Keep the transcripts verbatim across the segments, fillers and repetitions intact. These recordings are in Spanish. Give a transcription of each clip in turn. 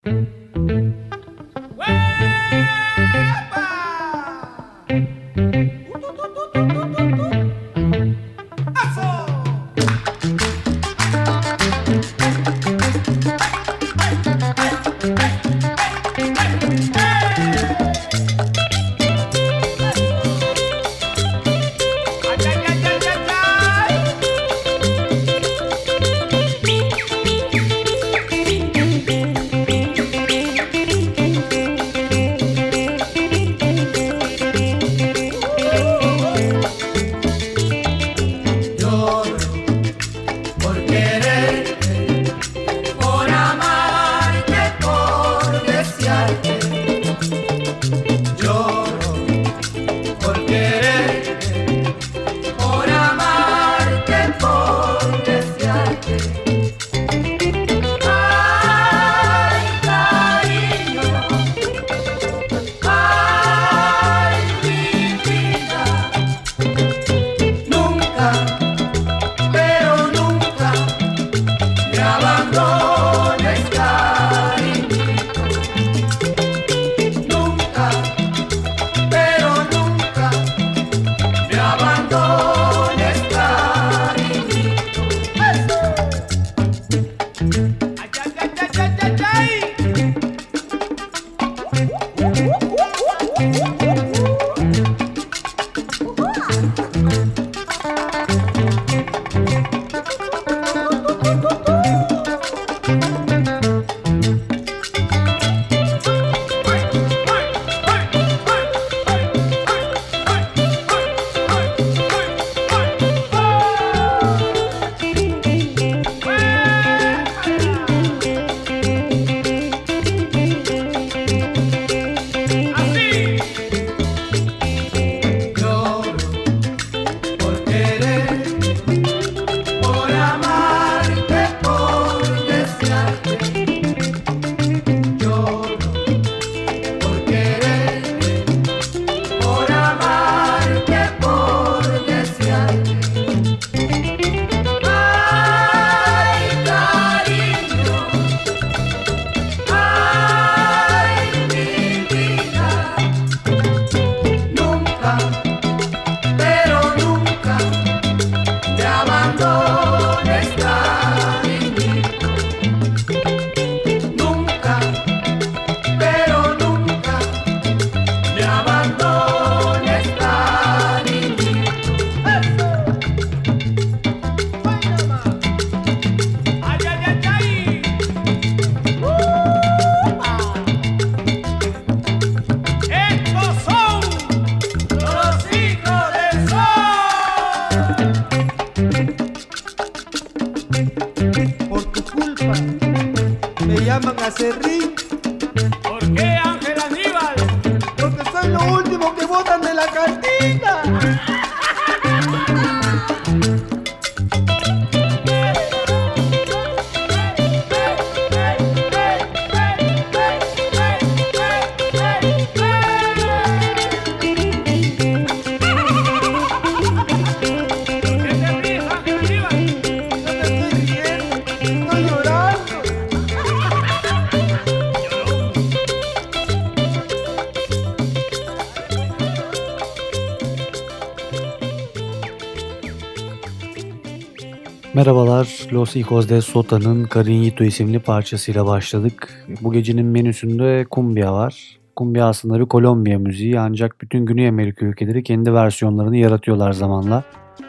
Merhabalar, Los Hijos de Sota'nın Cariñito isimli parçasıyla başladık. Bu gecenin menüsünde cumbia var. Cumbia aslında bir Kolombiya müziği ancak bütün Güney Amerika ülkeleri kendi versiyonlarını yaratıyorlar zamanla.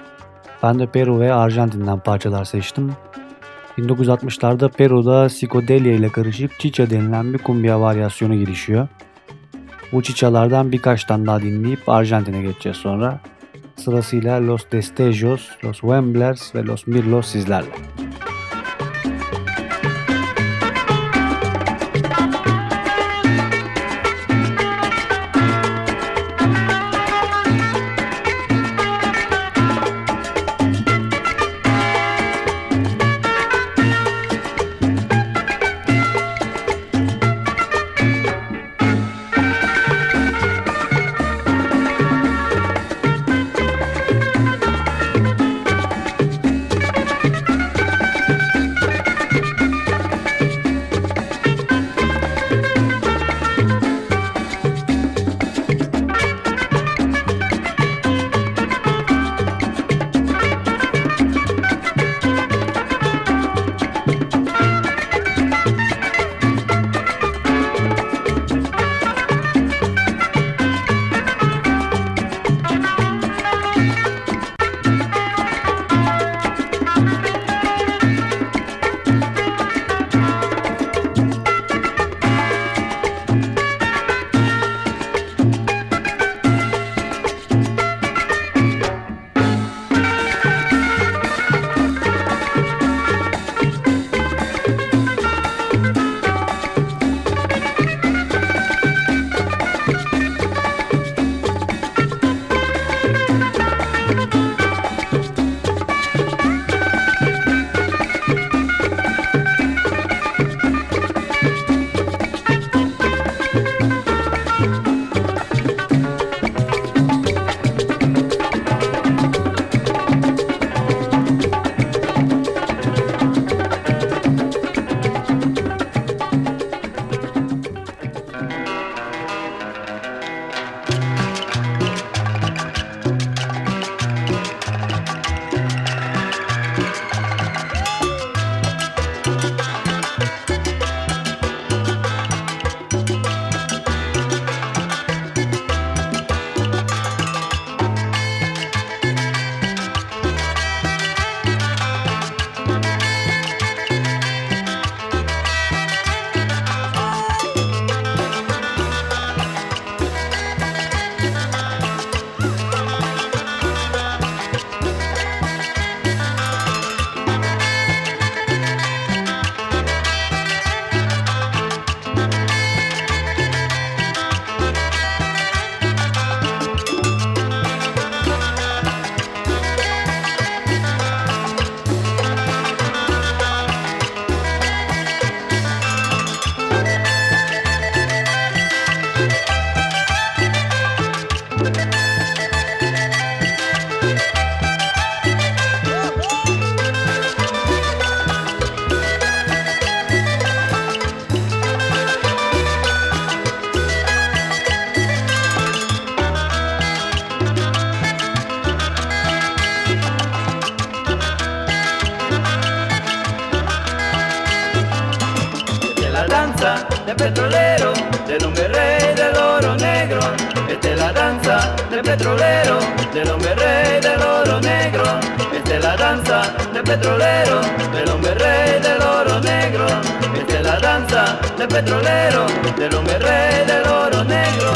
Ben de Peru ve Arjantin'den parçalar seçtim. bin dokuz yüz altmışlarda Peru'da psikodelya ile karışık chicha denilen bir cumbia varyasyonu gelişiyor. Bu chichalardan birkaç tane daha dinleyip Arjantin'e geçeceğiz sonra. Sırasıyla Los Destellos, Los Wemblers ve Los Mirlos sizlerle. de petrolero, del hombre rey del oro negro. Esta es la danza de petrolero, del hombre rey del oro negro. Esta es la danza de petrolero, del hombre rey del oro negro. Esta es la danza de petrolero, del hombre rey del oro negro.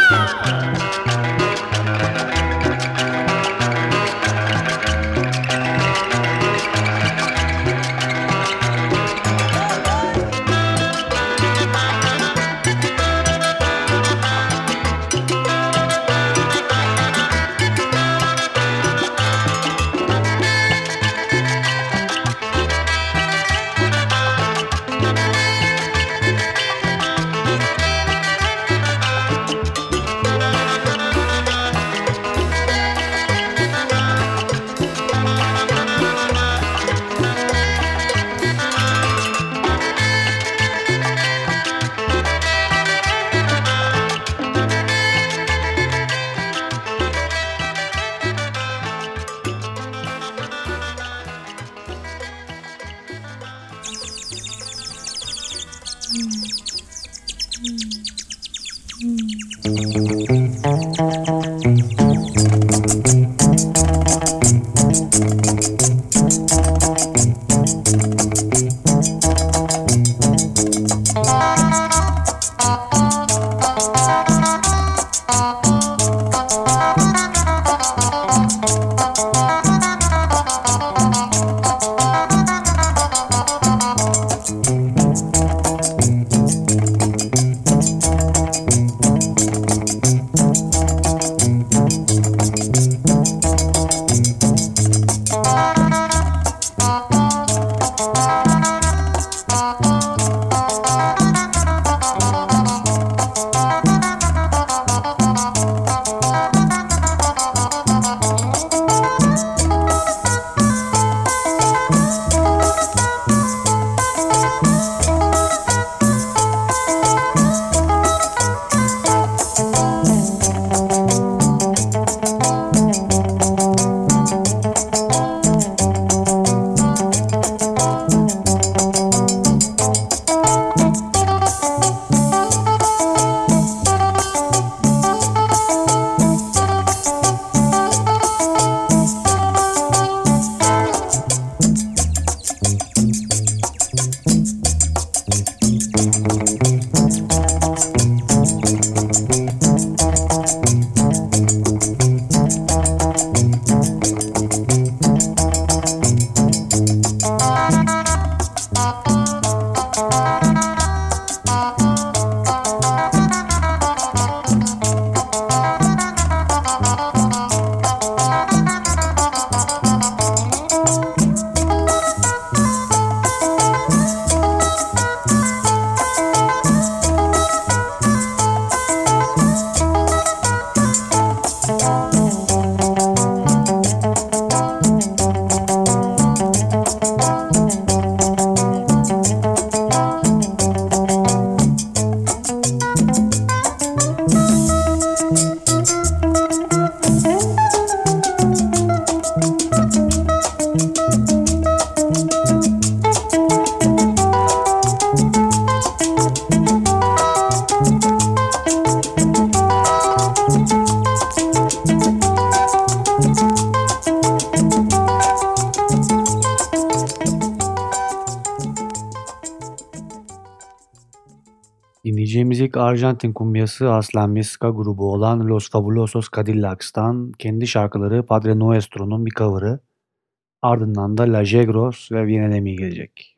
Dinleyeceğimiz ilk Arjantin kumbyası Aslan Miska grubu olan Los Fabulosos Cadillacs'tan kendi şarkıları Padre Nuestro'nun bir cover'ı. Ardından da La Jegros ve Viene de mi gelecek.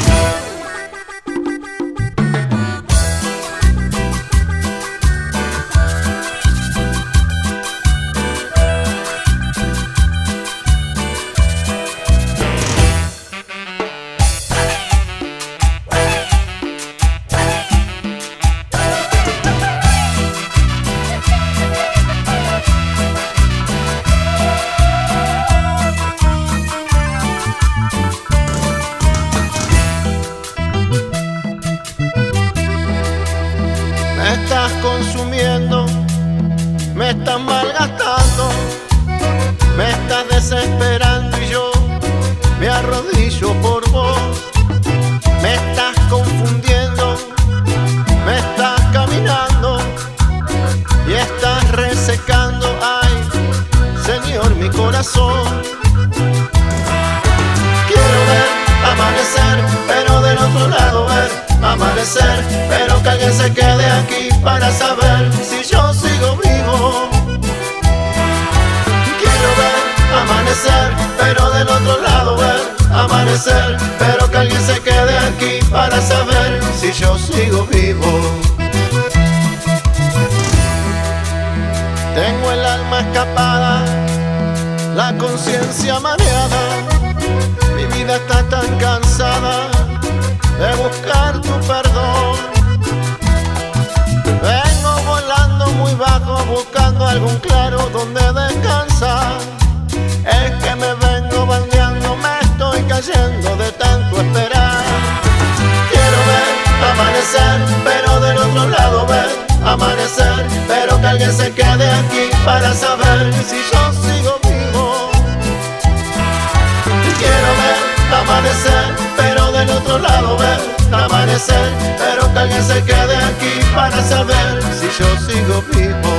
Consumiendo, me estás malgastando, me estás desesperando y yo me arrodillo por vos. Me estás confundiendo, para saber si yo sigo vivo. Quiero ver amanecer, pero del otro lado ver amanecer, pero que alguien se quede aquí para saber si yo sigo vivo. Tengo el alma escapada, la conciencia mareada, mi vida está tan cansada de buscar tu perdón. Vengo volando muy bajo buscando algún claro donde descansar. Es que me vengo bandeando, me estoy cayendo de tanto esperar. Quiero ver amanecer, pero del otro lado ver amanecer, pero que alguien se quede aquí para saber si yo sigo vivo. Quiero ver amanecer, pero del otro lado ver amanecer, pero que alguien se quede aquí para saber si yo sigo vivo.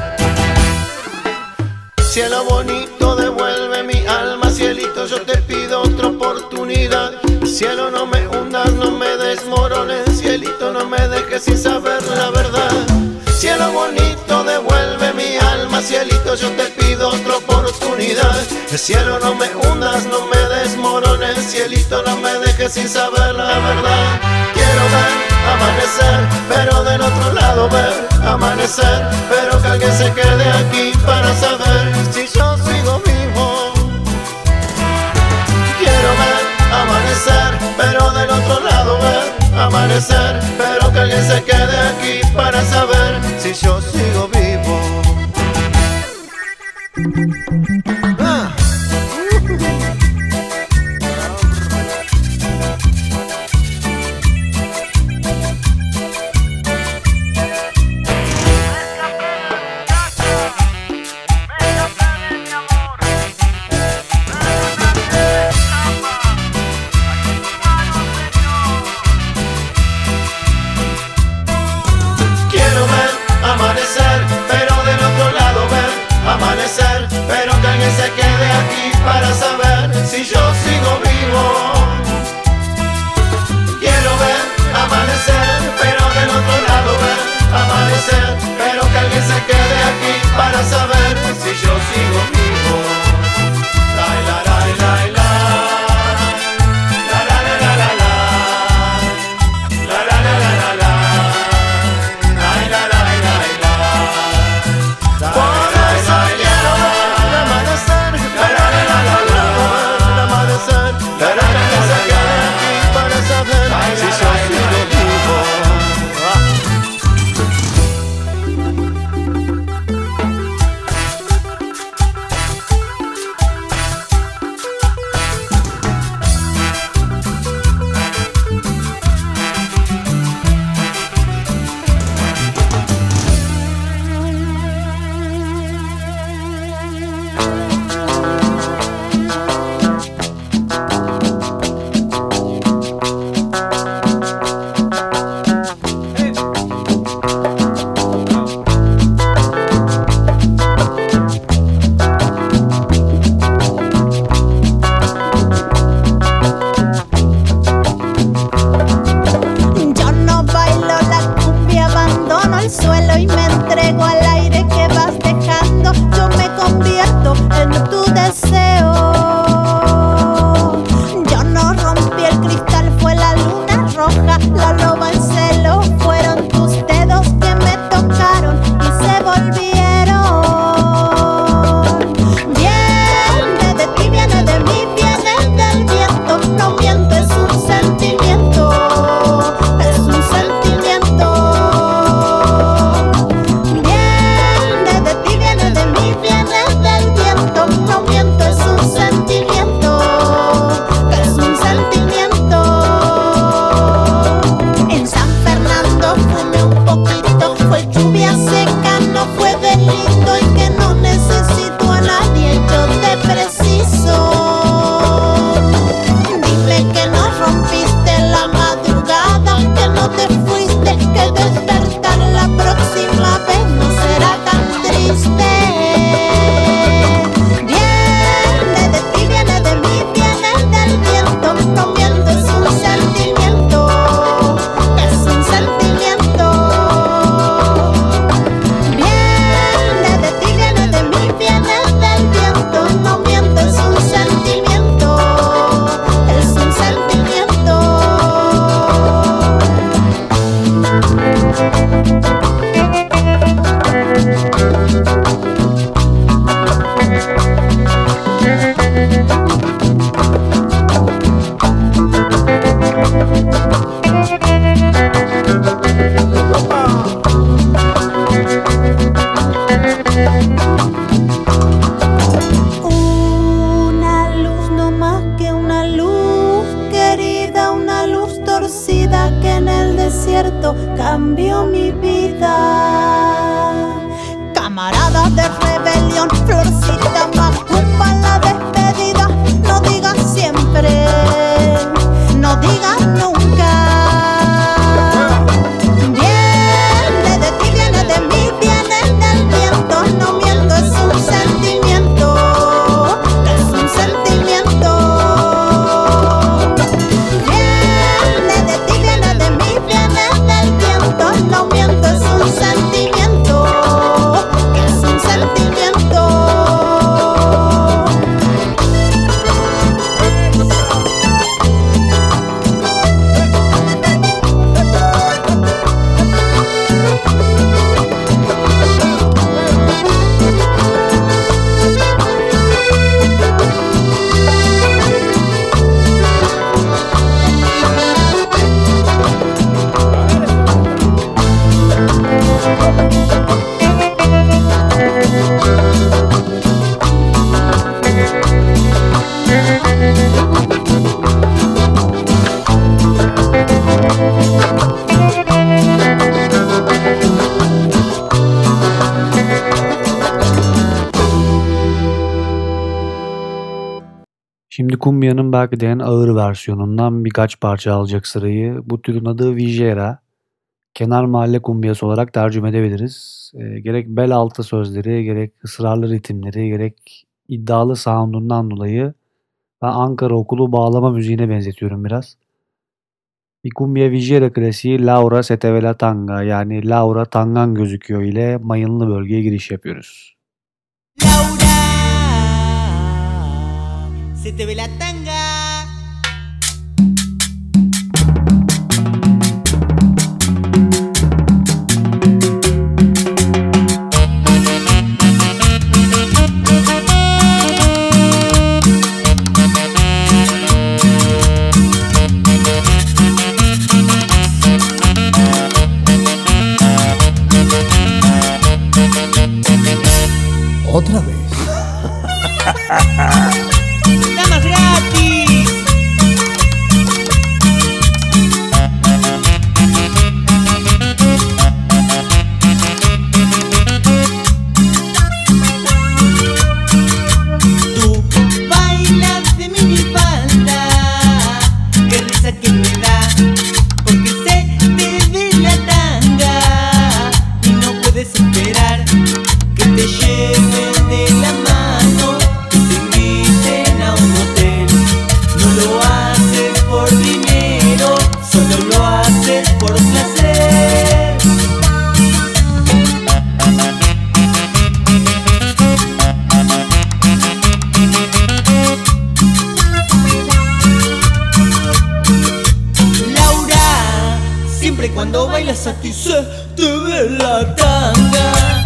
Cielo bonito, devuelve mi alma, cielito, yo te pido otra oportunidad. Cielo, no me hundas, no me desmorones, cielito, no me dejes sin saber la verdad. Cielo bonito, devuelve mi alma, cielito, yo te pido otra oportunidad. Cielo, no me hundas, no me desmorones, cielito, no me dejes sin saber la verdad. Quiero ver amanecer, pero del otro lado ver amanecer, pero que alguien se quede aquí para saber si yo sigo vivo. Quiero ver amanecer, pero del otro lado ver amanecer, pero que alguien se quede aquí para saber si yo sigo vivo. Ah. Quiero ver amanecer, cambió mi vida. Camarada de rebelión, florcita macumba la despedida. No digas siempre, no digas nunca. Viene de ti, viene de mí, viene del viento. No miento, es un sentimiento, es un sentimiento. Viene de ti, viene de mí, viene del viento. No miento, es un sentimiento, es un sentimiento. Şimdi Kumbia'nın belki de en ağır versiyonundan birkaç parça alacak sırayı. Bu türün adı Vijera. Kenar mahalle kumbiyası olarak tercüme edebiliriz. E, gerek bel altı sözleri, gerek ısrarlı ritimleri, gerek iddialı sound'undan dolayı ben Ankara okulu bağlama müziğine benzetiyorum biraz. Bir Cumbia Vijera klasiği Laura se te ve la tanga, yani Laura tangan gözüküyor ile mayınlı bölgeye giriş yapıyoruz. Laura, se te ve la tanga. Otra vez. Damas gratis. Tú bailas de minifalda, qué risa que me da, porque se te ve la tanga y no puedes esperar que te lleven de la mano, que te inviten a un hotel. No lo haces por dinero, solo lo haces por placer. Laura, siempre cuando bailas a ti se te ve la tanga.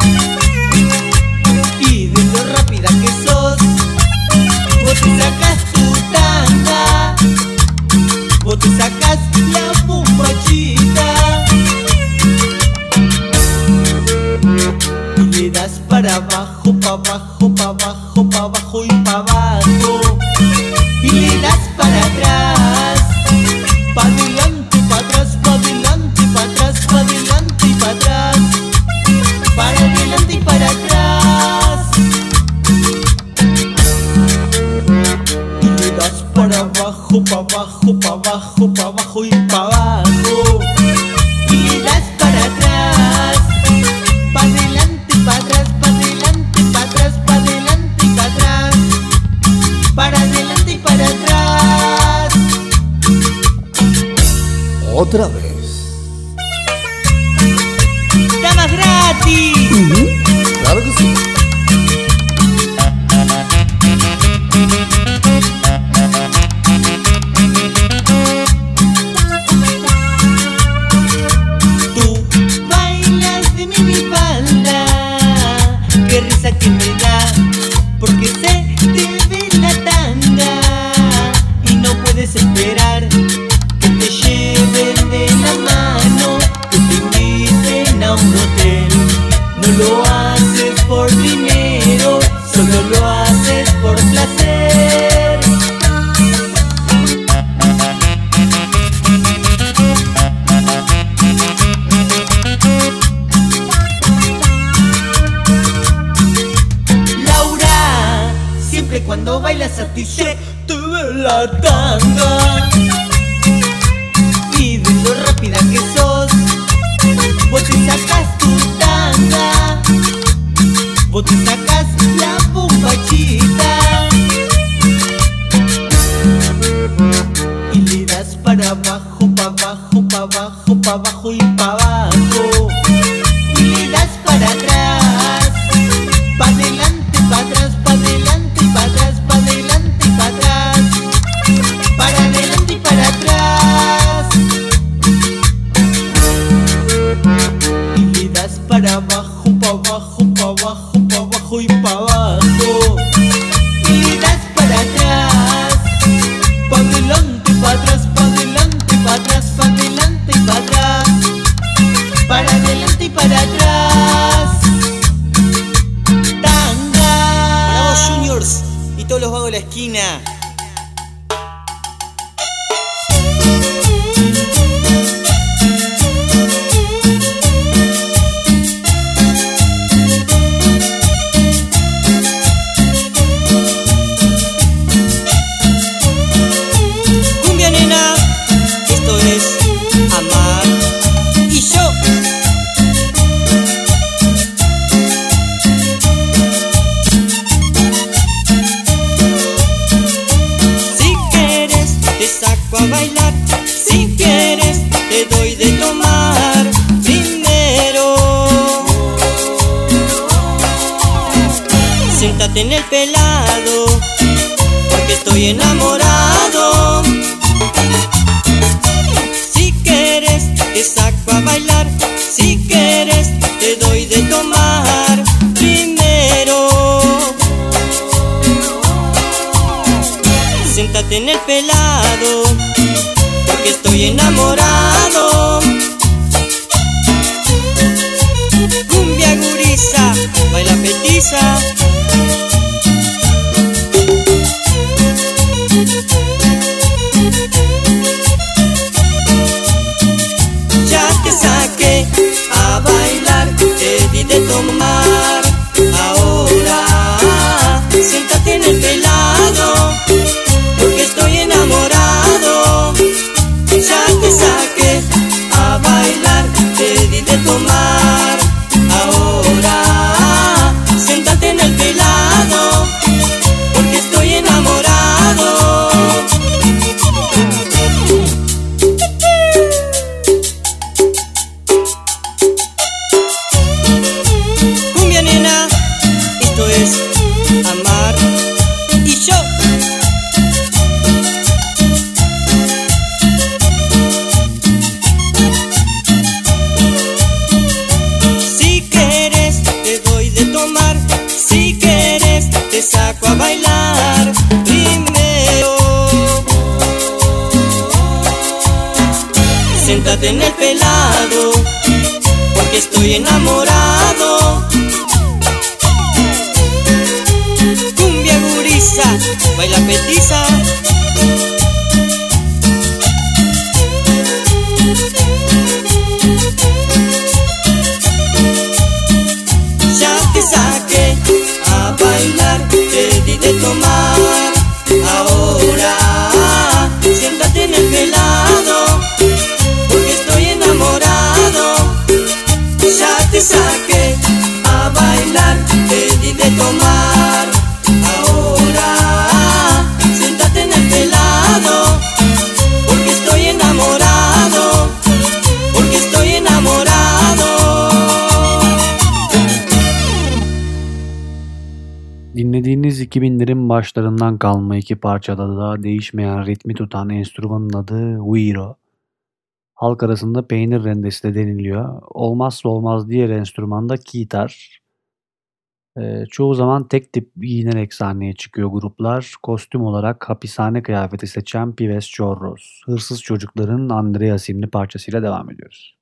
Y de lo rápida que sos, vos te sacas tu tanga, vos te sacas la bombachita y le das para abajo, pa' abajo, pa' abajo, pa' abajo y pa' abajo, y le das para atrás, pa' adelante, pa' atrás, pa' adelante, pa' atrás, pa' adelante y pa' atrás, para adelante y para atrás. Y le das para abajo, pa' abajo, pa' abajo, pa' abajo y pa' abajo. Y le das para atrás, pa' adelante, pa' atrás, pa' adelante, pa' atrás, pa' adelante y pa' atrás, para adelante y para atrás. Otra vez. Damas gratis. Claro que sí. Tú bailas de minifalda, qué risa que me da, porque se te ve la tanga y no puedes esperar que te lleven de la mano, que te inviten a un hotel. No lo haces por dinero, solo lo haces por placer. bailas a ti se te ve la tanga. Y de lo rápida que sos, vos te sacas tu tanga, vos te sacas la bombachita y le das para abajo, pa' abajo, pa' abajo, pa' abajo y pa' abajo. Y le das para atrás, pa' adelante, pa' atrás, pa' adelante y pa' atrás, pa' adelante y pa' atrás, para adelante y para atrás. Y le das para abajo, pa' abajo, pa' abajo, pa' abajo y pa' abajo. Y le das para atrás, pa' adelante, pa' atrás, pa' adelante, pa' atrás, pa' adelante y pa' atrás, para adelante y para atrás. Tanga. Para vos, Juniors, y todos los vagos de la esquina. Cumbia nena, esto es amar y yo. Si quieres te saco a bailar, si quieres te doy de tomar. Primero siéntate en el pelado, porque estoy enamorado. Si quieres te saco a bailar, si quieres te doy de tomar. Primero siéntate en el pelado, porque estoy enamorado. Cumbia gurisa, baila petiza. Ya te saqué a bailar, te di de tomar. Ahora siéntate en el pelado, porque estoy enamorado. Ya te saqué a bailar, te di de tomar. Ahora siéntate en el pelado, porque estoy enamorado. Cumbia nena, esto es amar y yo. Si quieres te doy de tomar, si quieres te saco a bailar. Primero siéntate en el pelado, porque estoy enamorado. Cumbia gurisa, baila petiza. Ya te saqué a bailar, te di de tomar. Ahora siéntate en el pelado, porque estoy enamorado. Ya te saqué a bailar, te di de tomar. Ahora siéntate en el pelado, porque estoy enamorado, porque estoy enamorado. Dinlediğiniz iki binlerin başlarından kalma iki parçada da değişmeyen ritmi tutan enstrümanın adı güiro. Halk arasında peynir rendesi de deniliyor. Olmazsa olmaz diğer enstrüman da kitar. Ee, çoğu zaman tek tip giyinerek sahneye çıkıyor gruplar. Kostüm olarak hapishane kıyafeti seçen Pibes Chorros. Hırsız Çocukların Andrea isimli parçasıyla devam ediyoruz.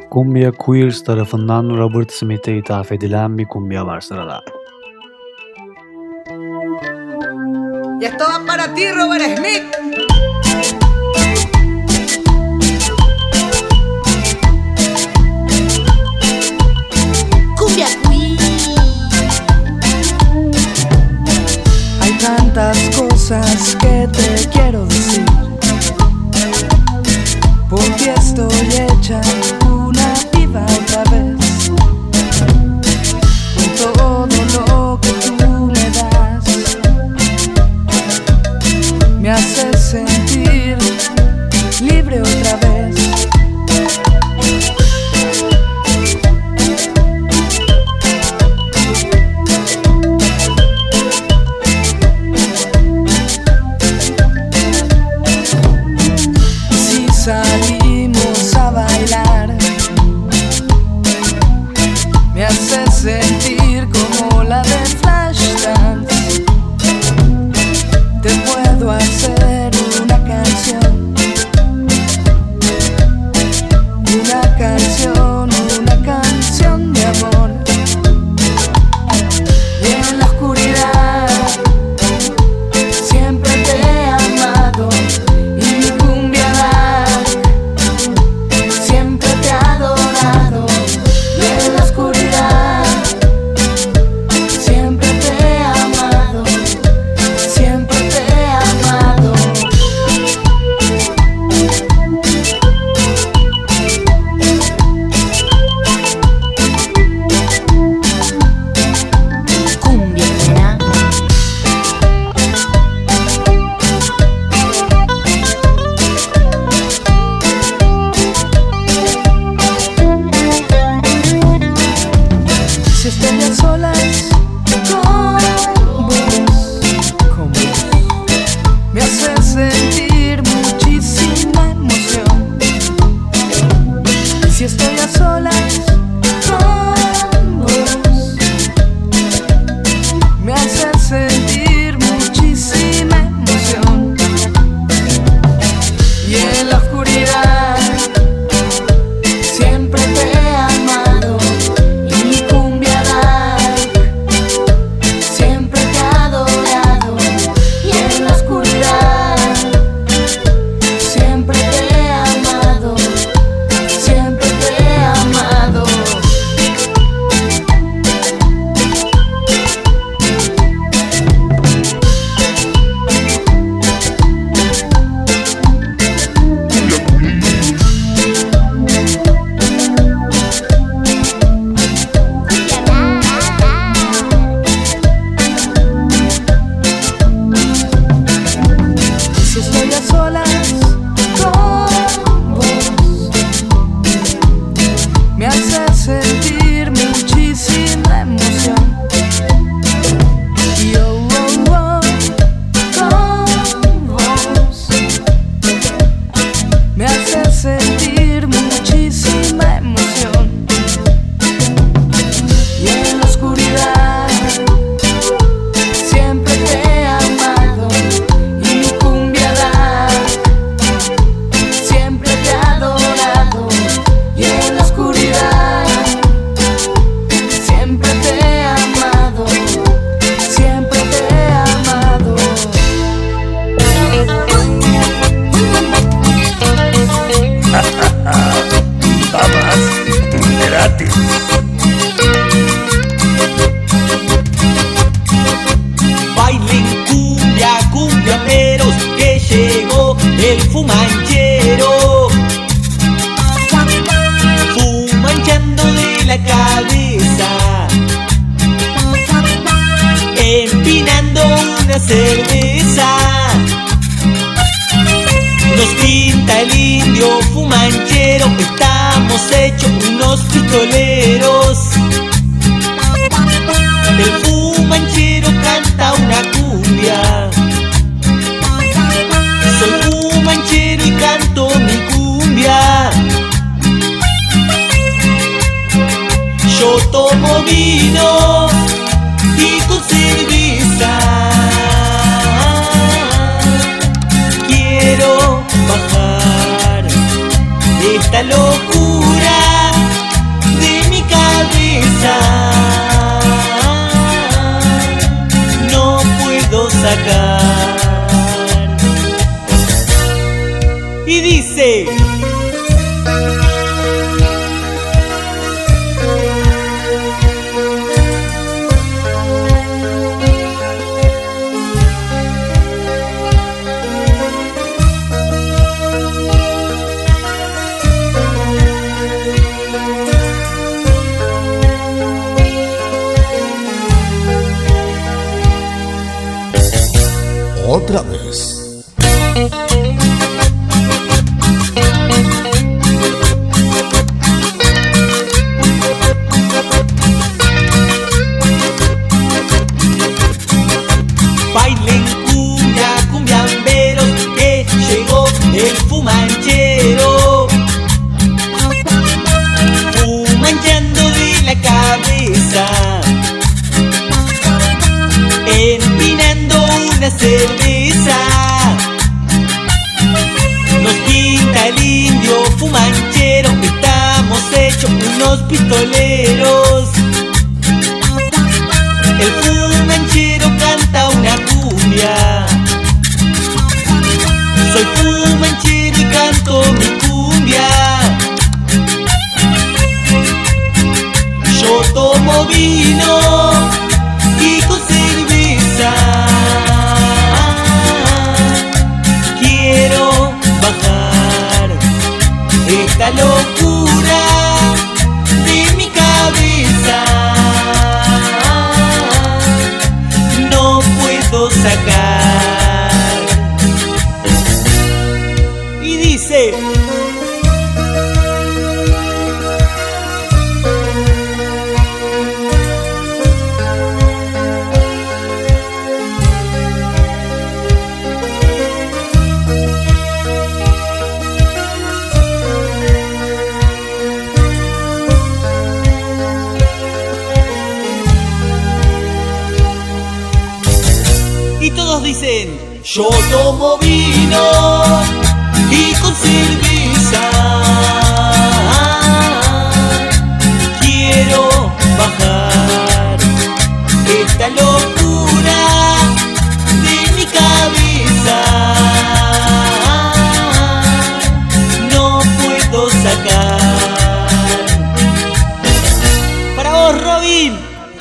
Cumbia Queers tarafından Robert Smith'e ithaf edilen bir kumbia var sırada. Y esto va para ti, Robert Smith. Cumbia Queen. Hay tantas cosas que te quiero decir, porque estoy hecha una diva otra vez. Con todo lo que tú me das, me haces sentir libre otra vez. Si salimos a bailar, me haces sentir como la de Flashdance. Te puedo hacer una canción, una canción, una canción de amor. Y en la oscuridad siempre te he amado, y mi cumbia dark siempre te he adorado. Y en la oscuridad siempre te he amado, siempre te he amado. Cumbia nena. Si estoy a solas con vos, con vos, me haces sentir muchísima emoción. Si estoy a solas con vos, me haces sentir muchísima emoción. Y en la oscuridad siempre te he amado, y mi cumbia dark siempre te he adorado. Y en la oscuridad siempre te he amado, siempre te he amado. Si estoy a solas con vos, me haces sentir muchísima emoción. Y oh, oh, oh, con vos, me haces sentir muchísima emoción. Y en la oscuridad siempre te he amado, y mi cumbia dark siempre te he adorado. Y en la oscuridad siempre te he amado, siempre te he amado. Damas gratis. Bailen cumbia, cumbiamberos, que llegó el fumanchero. Fumanchando de la cabeza, empinando una cerveza. Nos pinta el indio fumanchero, estamos hechos unos pistoleros. El fumanchero canta una cumbia, soy fumanchero y canto mi cumbia. Yo tomo vino y con cerveza quiero bajar esta locura otra vez. Bailen cumbia, cumbiamberos, que llegó el fumanchero. Fumanchando de la cabeza, empinando una cerveza. Nos pinta el indio fumanchero, estamos hechos unos pistoleros. El fumanchero canta una cumbia. Soy fumanchero y canto mi cumbia. Yo tomo vino y con cerveza quiero bajar esta locura de mi cabeza. No puedo sacar. Y dice: y todos dicen: yo tomo vino y con cerveza quiero bajar esta locura de mi cabeza. No puedo sacar. Para vos, Robin.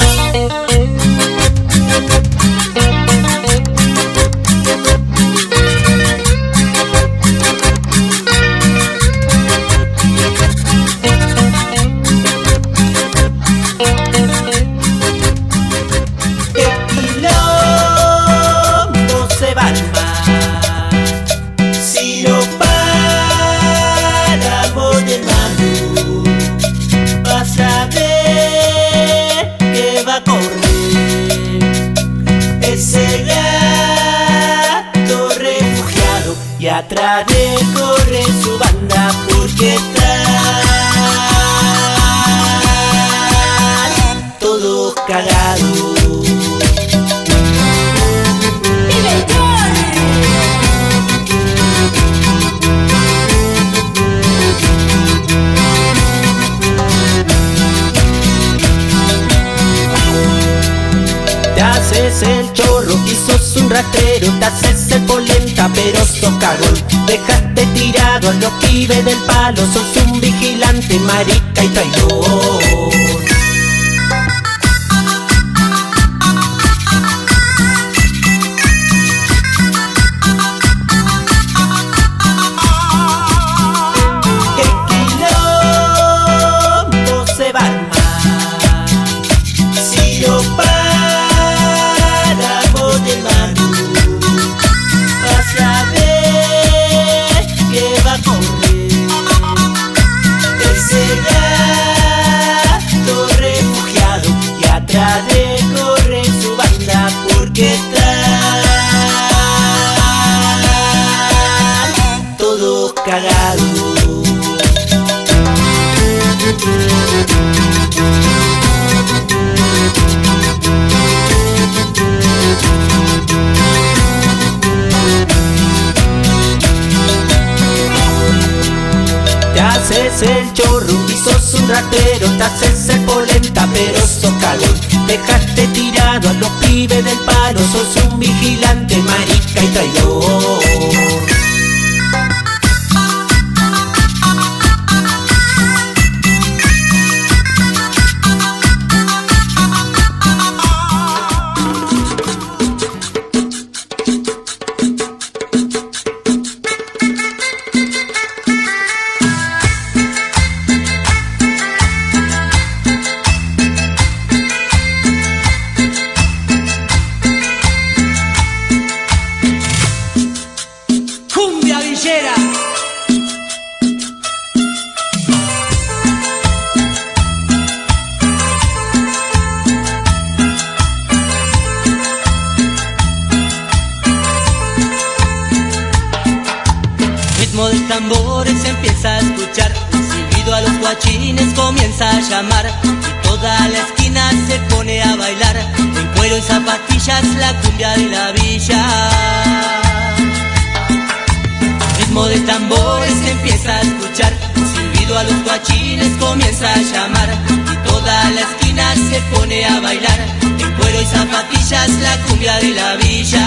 Atrás de corre su banda porque están todos cagados. Te haces el chorro y sos un rastrero, te haces el polenta pero sos cagón. Dejaste tirado a los pibes del palo, sos un vigilante, marica y traidor. Te haces el chorro y sos un ratero, te haces el polenta pero sos cagón. Dejaste tirado a los pibes del palo, sos un vigilante, marica y traidor. villera. Ritmo de tambores se empieza a escuchar, el silbido a los guachines comienza a llamar y toda la esquina se pone a bailar, en cuero y zapatillas la cumbia de la villa. Ritmo de tambores se empieza a escuchar, el silbido a los guachines comienza a llamar y toda la esquina se pone a bailar, en cuero y zapatillas la cumbia de la villa.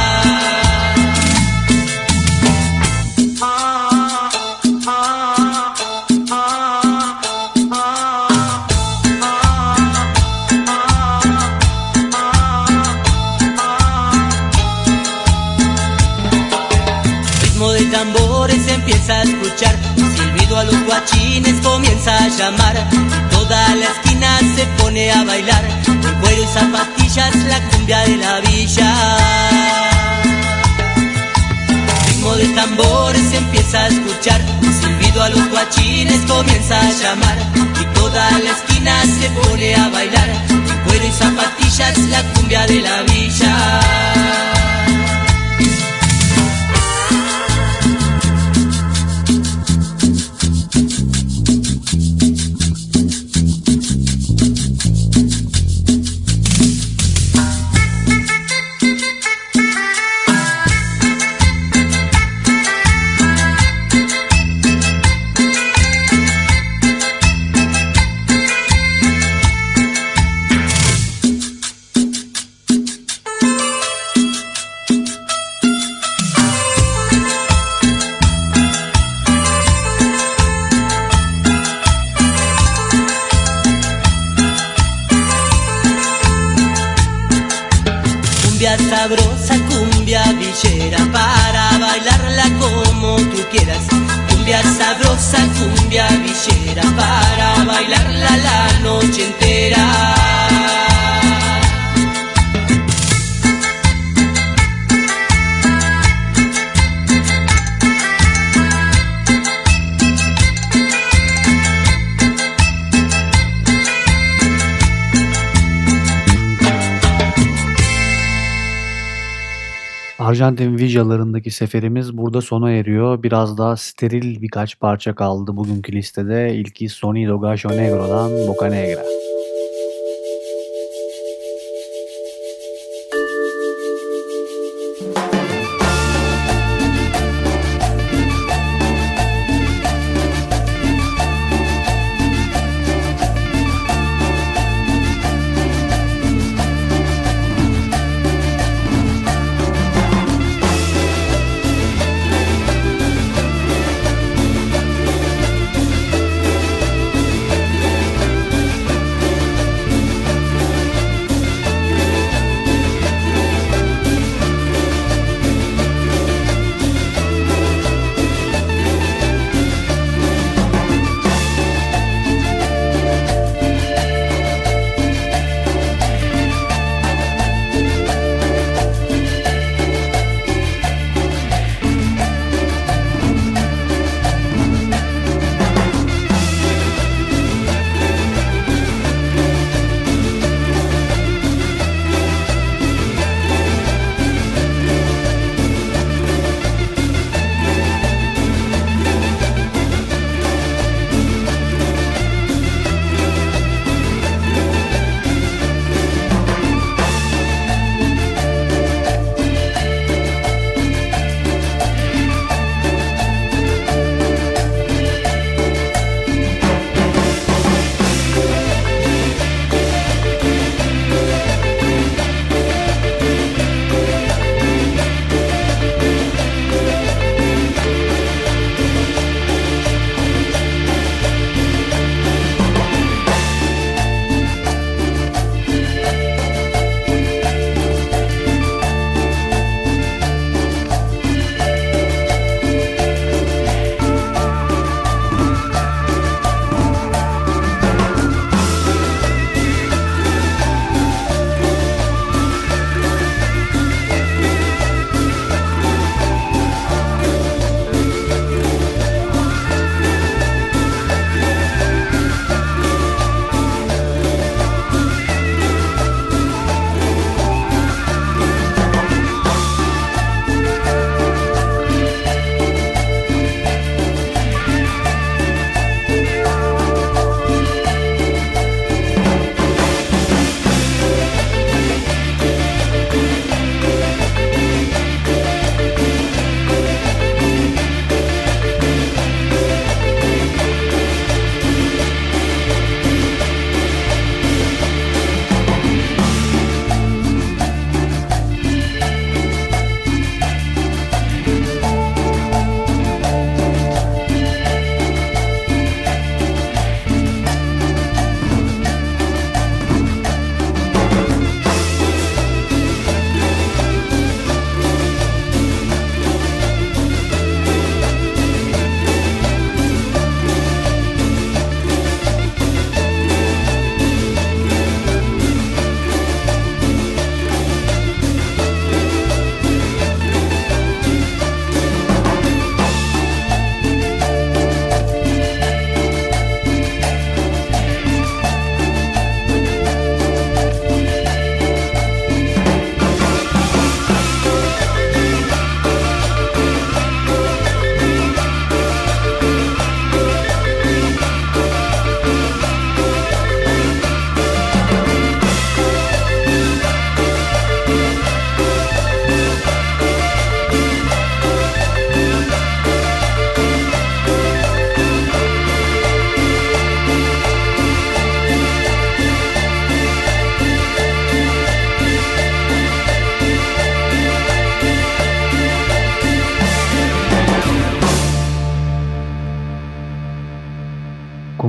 Tambores se empieza a escuchar, silbido a los guachines comienza a llamar, y toda la esquina se pone a bailar, en cuero y zapatillas la cumbia de la villa. Ritmo de tambores se empieza a escuchar, silbido a los guachines comienza a llamar, y toda la esquina se pone a bailar, en cuero y zapatillas la cumbia de la villa. Sabrosa cumbia villera para bailarla como tú quieras. Cumbia sabrosa, cumbia villera para bailarla la noche entera. Arjantin villalarındaki seferimiz burada sona eriyor. Biraz daha steril birkaç parça kaldı bugünkü listede. İlki Sonido Gacho Negro'dan Boca Negra.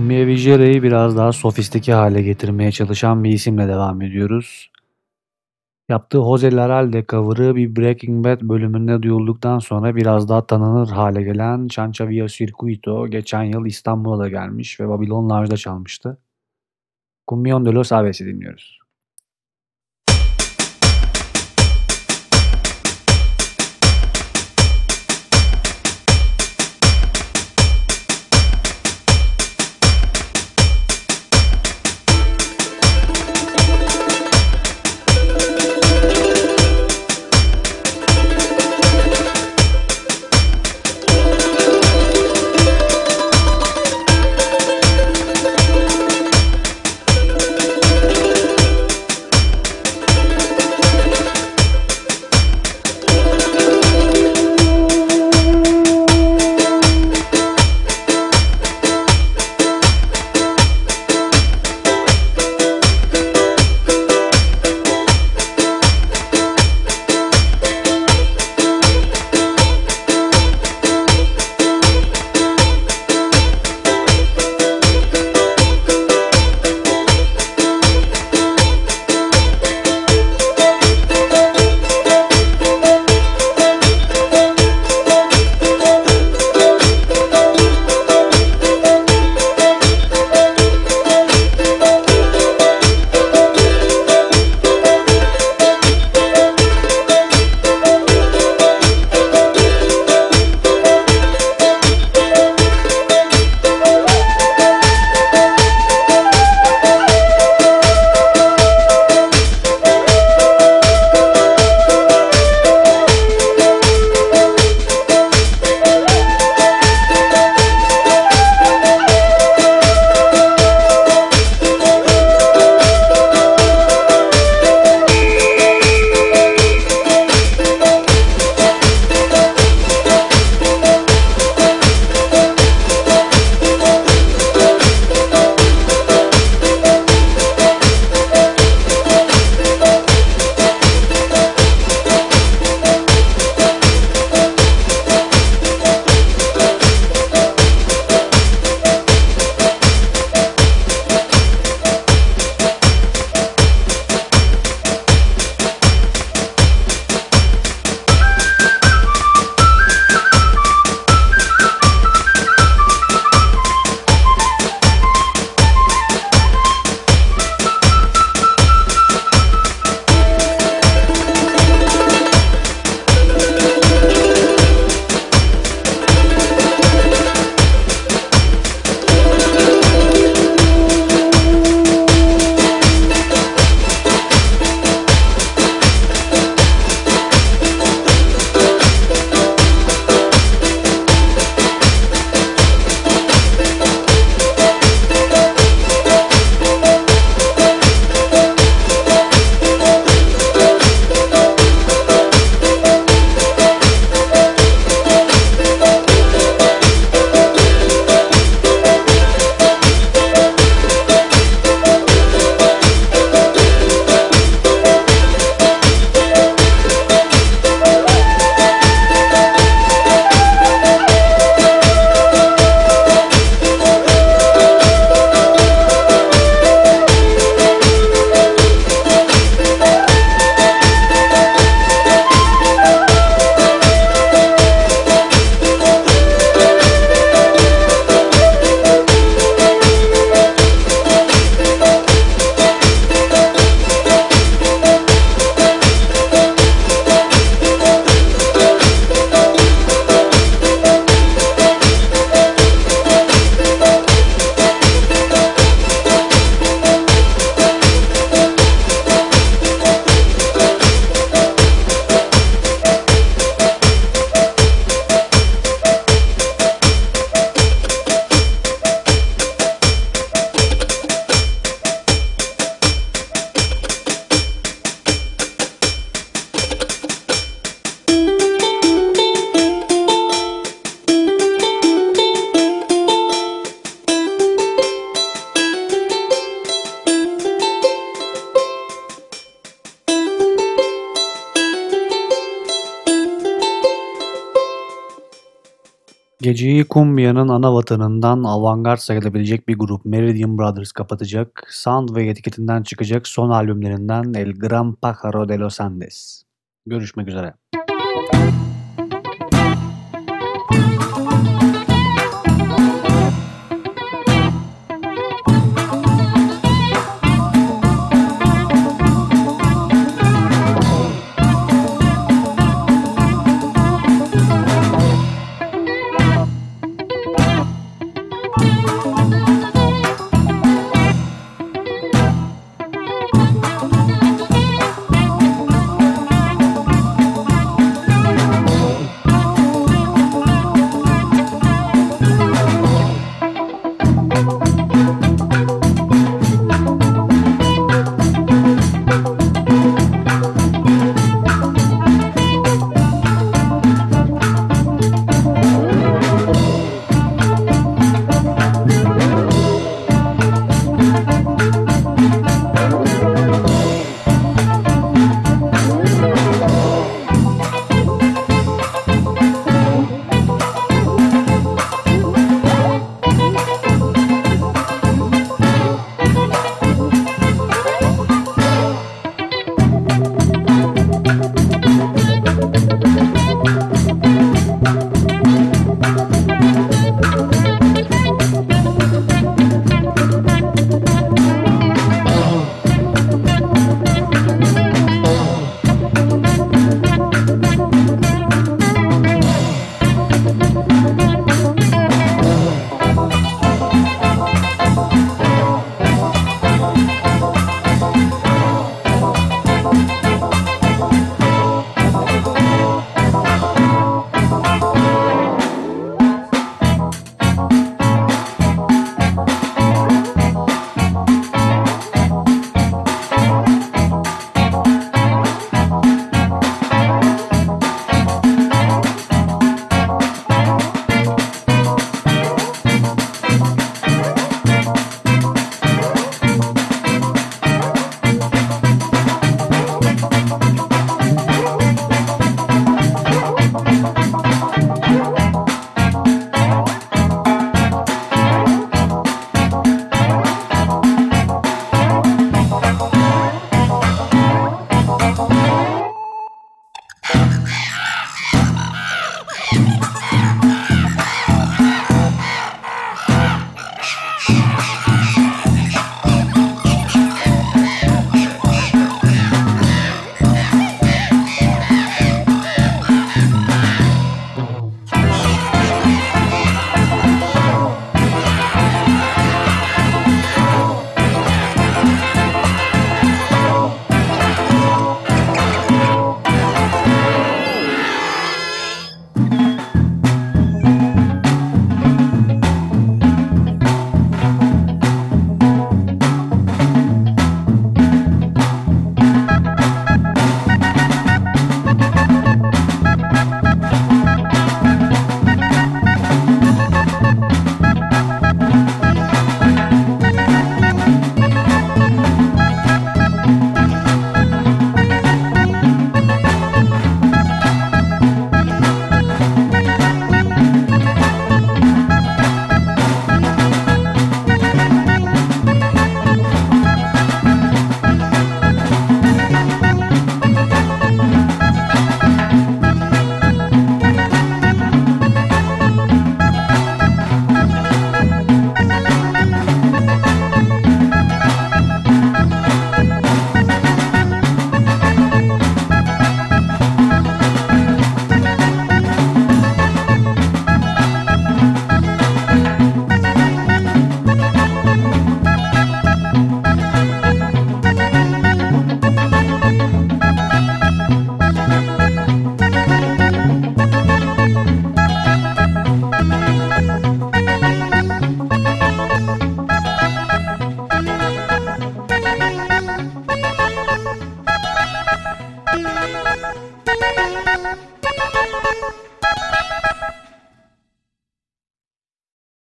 Cumbia Vijera'yı biraz daha sofistike hale getirmeye çalışan bir isimle devam ediyoruz. Yaptığı Jose Laralde cover'ı bir Breaking Bad bölümünde duyulduktan sonra biraz daha tanınır hale gelen Chancha Via Circuito geçen yıl İstanbul'a da gelmiş ve Babylon Lounge'da çalmıştı. Cumbión de los Aves'i dinliyoruz. Geceyi Kumbia'nın ana vatanından avantgard sayılabilecek bir grup Meridian Brothers kapatacak. Soundwave etiketinden çıkacak son albümlerinden El Gran Pájaro de los Andes. Görüşmek üzere.